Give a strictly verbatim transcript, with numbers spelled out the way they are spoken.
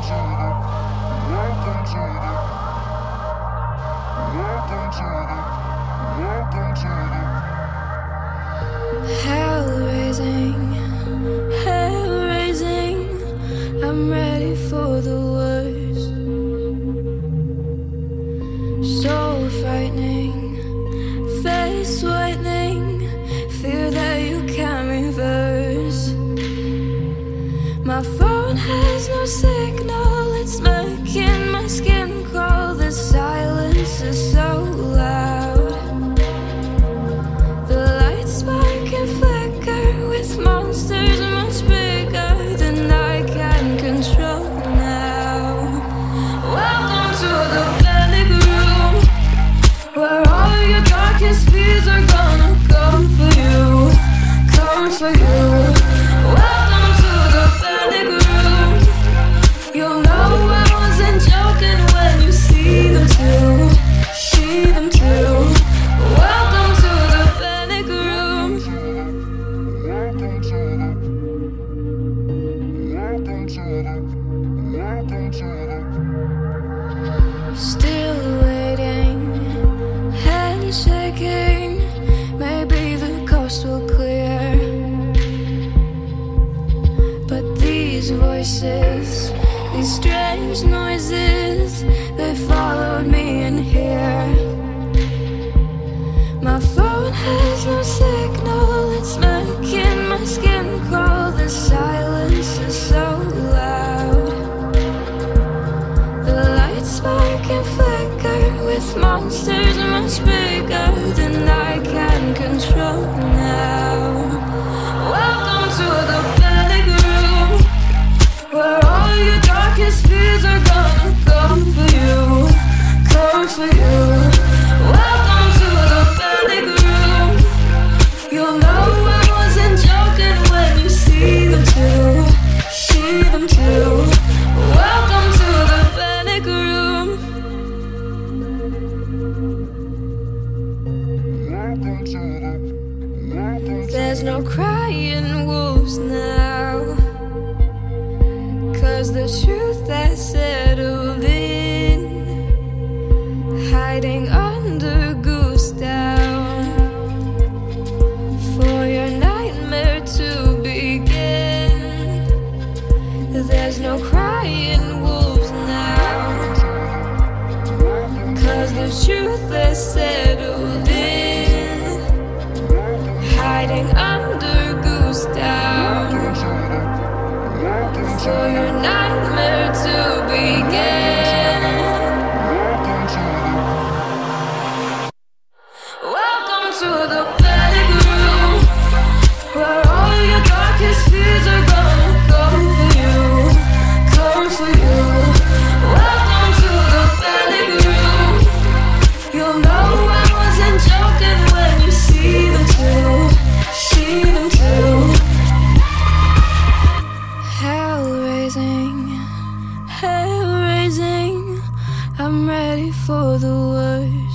Hell raising, hell raising. I'm ready for the worst. So frightening, face whitening. Fear that you can't reverse. My phone has no signal. It's making my skin crawl. The silence is so loud. The lights spark and flicker with monsters much bigger than I can control now. Welcome to the panic room, where all your darkest fears are gonna come for you, come for you. Welcome to the panic room. You'll know I wasn't joking when you see them too, see them too. Welcome to the panic room. Welcome to the, welcome to the, welcome to the. Still waiting, hands shaking. Maybe the coast will clear, but these voices, these strange noises, they followed me in here. My phone has no signal. It's making my skin crawl. The silence is so loud. The lights spark and flicker with monsters much bigger than I can control now. Welcome to the panic room, where all your darkest fears are gonna come for you, come for you. Welcome to the panic room. You'll know I wasn't joking when you see them too, see them too. Welcome to the panic room. Welcome to the, welcome to There's no crying wolves now, 'cause the truth has settled in, hiding under goose down, for your nightmare to begin. There's no crying wolves now, 'cause the truth has settled in, hiding under goose down, for your nightmare to begin. Welcome to the panic room, where all your darkest fears are gonna come for you, come for you. Welcome to the panic room. You'll know I wasn't joking when you see them too, see them too. Hell raising, hell raising. I'm ready for the worst.